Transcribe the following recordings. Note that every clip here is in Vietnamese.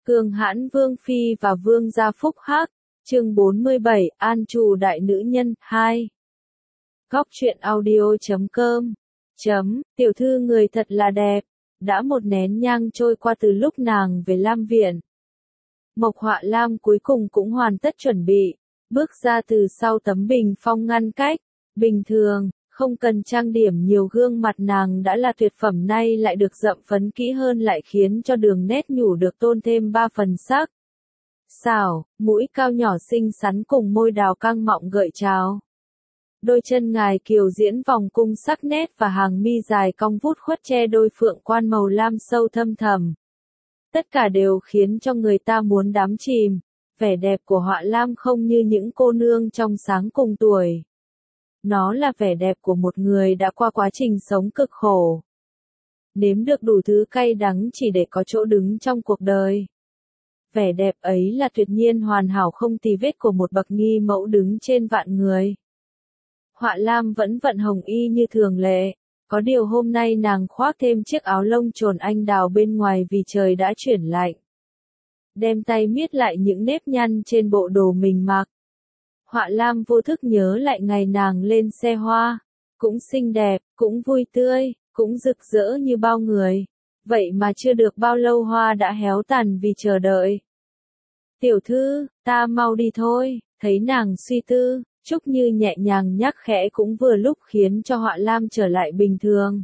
Cường hãn Vương Phi và Vương gia phúc hắc, chương 47, An Trù đại nữ nhân, 2. Góc truyện audio.com Tiểu thư người thật là đẹp, đã một nén nhang trôi qua từ lúc nàng về Lam Viện. Mộc Họa Lam cuối cùng cũng hoàn tất chuẩn bị, bước ra từ sau tấm bình phong ngăn cách, bình thường, không cần trang điểm nhiều gương mặt nàng đã là tuyệt phẩm nay lại được dậm phấn kỹ hơn lại khiến cho đường nét nhủ được tôn thêm 3 phần sắc. Xảo, mũi cao nhỏ xinh xắn cùng môi đào căng mọng gợi trào. Đôi chân ngài kiều diễn vòng cung sắc nét và hàng mi dài cong vút khuất che đôi phượng quan màu lam sâu thâm thẳm. Tất cả đều khiến cho người ta muốn đắm chìm, vẻ đẹp của Họa Lam không như những cô nương trong sáng cùng tuổi. Nó là vẻ đẹp của một người đã qua quá trình sống cực khổ. Nếm được đủ thứ cay đắng chỉ để có chỗ đứng trong cuộc đời. Vẻ đẹp ấy là tuyệt nhiên hoàn hảo không tì vết của một bậc nghi mẫu đứng trên vạn người. Họa Lam vẫn vận hồng y như thường lệ, có điều hôm nay nàng khoác thêm chiếc áo lông trồn anh đào bên ngoài vì trời đã chuyển lạnh. Đem tay miết lại những nếp nhăn trên bộ đồ mình mặc. Họa Lam vô thức nhớ lại ngày nàng lên xe hoa, cũng xinh đẹp, cũng vui tươi, cũng rực rỡ như bao người. Vậy mà chưa được bao lâu hoa đã héo tàn vì chờ đợi. Tiểu thư, ta mau đi thôi, thấy nàng suy tư, Trúc Như nhẹ nhàng nhắc khẽ cũng vừa lúc khiến cho Họa Lam trở lại bình thường.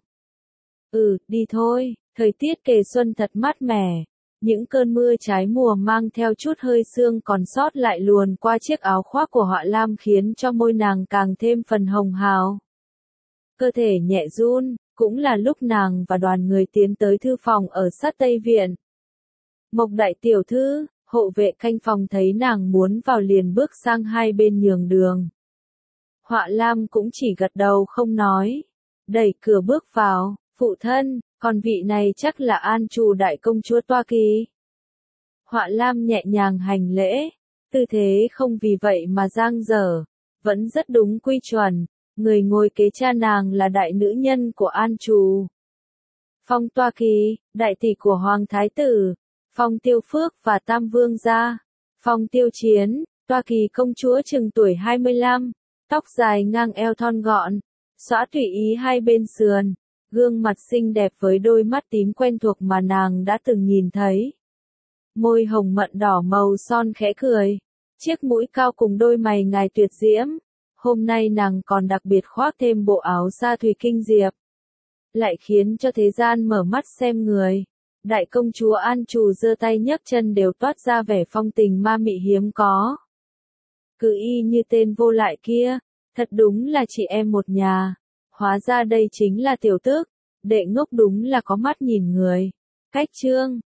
Đi thôi, thời tiết kề xuân thật mát mẻ. Những cơn mưa trái mùa mang theo chút hơi sương còn sót lại luồn qua chiếc áo khoác của Họa Lam khiến cho môi nàng càng thêm phần hồng hào. Cơ thể nhẹ run, cũng là lúc nàng và đoàn người tiến tới thư phòng ở sát Tây Viện. Mộc đại tiểu thư, hộ vệ canh phòng thấy nàng muốn vào liền bước sang hai bên nhường đường. Họa Lam cũng chỉ gật đầu không nói. Đẩy cửa bước vào, phụ thân, còn vị này chắc là An Trù đại công chúa Toa Kỳ. Họa Lam nhẹ nhàng hành lễ, tư thế không vì vậy mà dang dở, vẫn rất đúng quy chuẩn, người ngồi kế cha nàng là đại nữ nhân của An Trù. Phong Toa Kỳ, đại tỷ của Hoàng Thái Tử, Phong Tiêu Phước và Tam Vương gia, Phong Tiêu Chiến, Toa Kỳ công chúa chừng tuổi 25, tóc dài ngang eo thon gọn, xõa tùy ý hai bên sườn. Gương mặt xinh đẹp với đôi mắt tím quen thuộc mà nàng đã từng nhìn thấy. Môi hồng mận đỏ màu son khẽ cười. Chiếc mũi cao cùng đôi mày ngài tuyệt diễm. Hôm nay nàng còn đặc biệt khoác thêm bộ áo sa thủy kinh diệp. Lại khiến cho thế gian mở mắt xem người. Đại công chúa An Trù giơ tay nhấc chân đều toát ra vẻ phong tình ma mị hiếm có. Cứ y như tên vô lại kia. Thật đúng là chị em một nhà. Hóa ra đây chính là tiểu tước, đệ ngốc đúng là có mắt nhìn người. Cách chương,